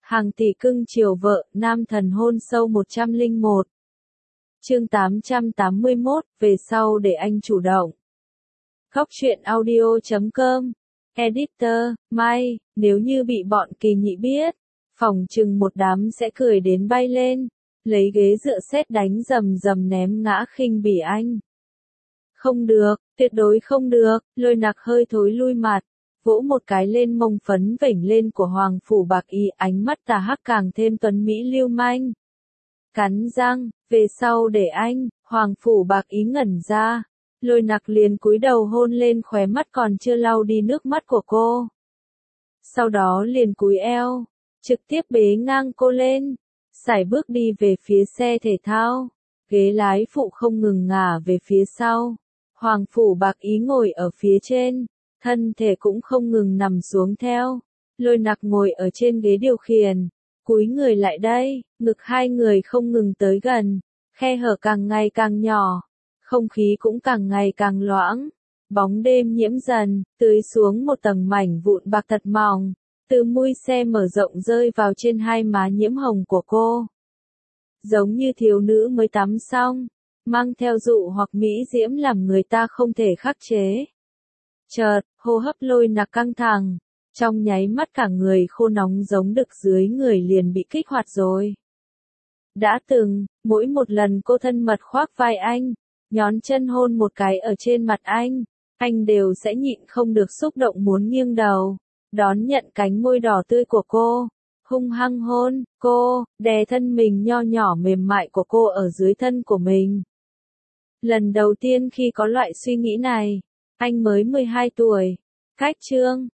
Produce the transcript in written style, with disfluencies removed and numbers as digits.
Hàng tỷ cưng chiều vợ, nam thần hôn sâu 101. Chương 881, về sau để anh chủ động. Khóc chuyện audio.com. Editor, May, nếu như bị bọn Kỳ Nhị biết, phỏng chừng một đám sẽ cười đến bay lên, lấy ghế dựa sét đánh rầm rầm ném ngã khinh bỉ anh. Không được, tuyệt đối không được, Lôi Nặc hơi thối lui mặt, vỗ một cái lên mông phấn vểnh lên của Hoàng Phủ Bạc Ý, ánh mắt tà hắc càng thêm tuấn mỹ lưu manh. Cắn răng, về sau để anh, Hoàng Phủ Bạc Ý ngẩn ra. Lôi Nặc liền cúi đầu hôn lên khóe mắt còn chưa lau đi nước mắt của cô. Sau đó liền cúi eo, trực tiếp bế ngang cô lên, sải bước đi về phía xe thể thao. Ghế lái phụ không ngừng ngả về phía sau. Hoàng Phủ Bạc Ý ngồi ở phía trên, thân thể cũng không ngừng nằm xuống theo. Lôi Nặc ngồi ở trên ghế điều khiển, cúi người lại đây, ngực hai người không ngừng tới gần, khe hở càng ngày càng nhỏ, không khí cũng càng ngày càng loãng. Bóng đêm nhiễm dần, tưới xuống một tầng mảnh vụn bạc thật mỏng, từ mui xe mở rộng rơi vào trên hai má nhiễm hồng của cô. Giống như thiếu nữ mới tắm xong, mang theo dụ hoặc mỹ diễm làm người ta không thể khắc chế. Chợt, hô hấp Lôi Nặc căng thẳng, trong nháy mắt cả người khô nóng giống đực dưới người liền bị kích hoạt rồi. Đã từng, mỗi một lần cô thân mật khoác vai anh, nhón chân hôn một cái ở trên mặt anh đều sẽ nhịn không được xúc động muốn nghiêng đầu, đón nhận cánh môi đỏ tươi của cô, hung hăng hôn cô, đè thân mình nho nhỏ mềm mại của cô ở dưới thân của mình. Lần đầu tiên khi có loại suy nghĩ này, anh mới 12 tuổi. Cách chương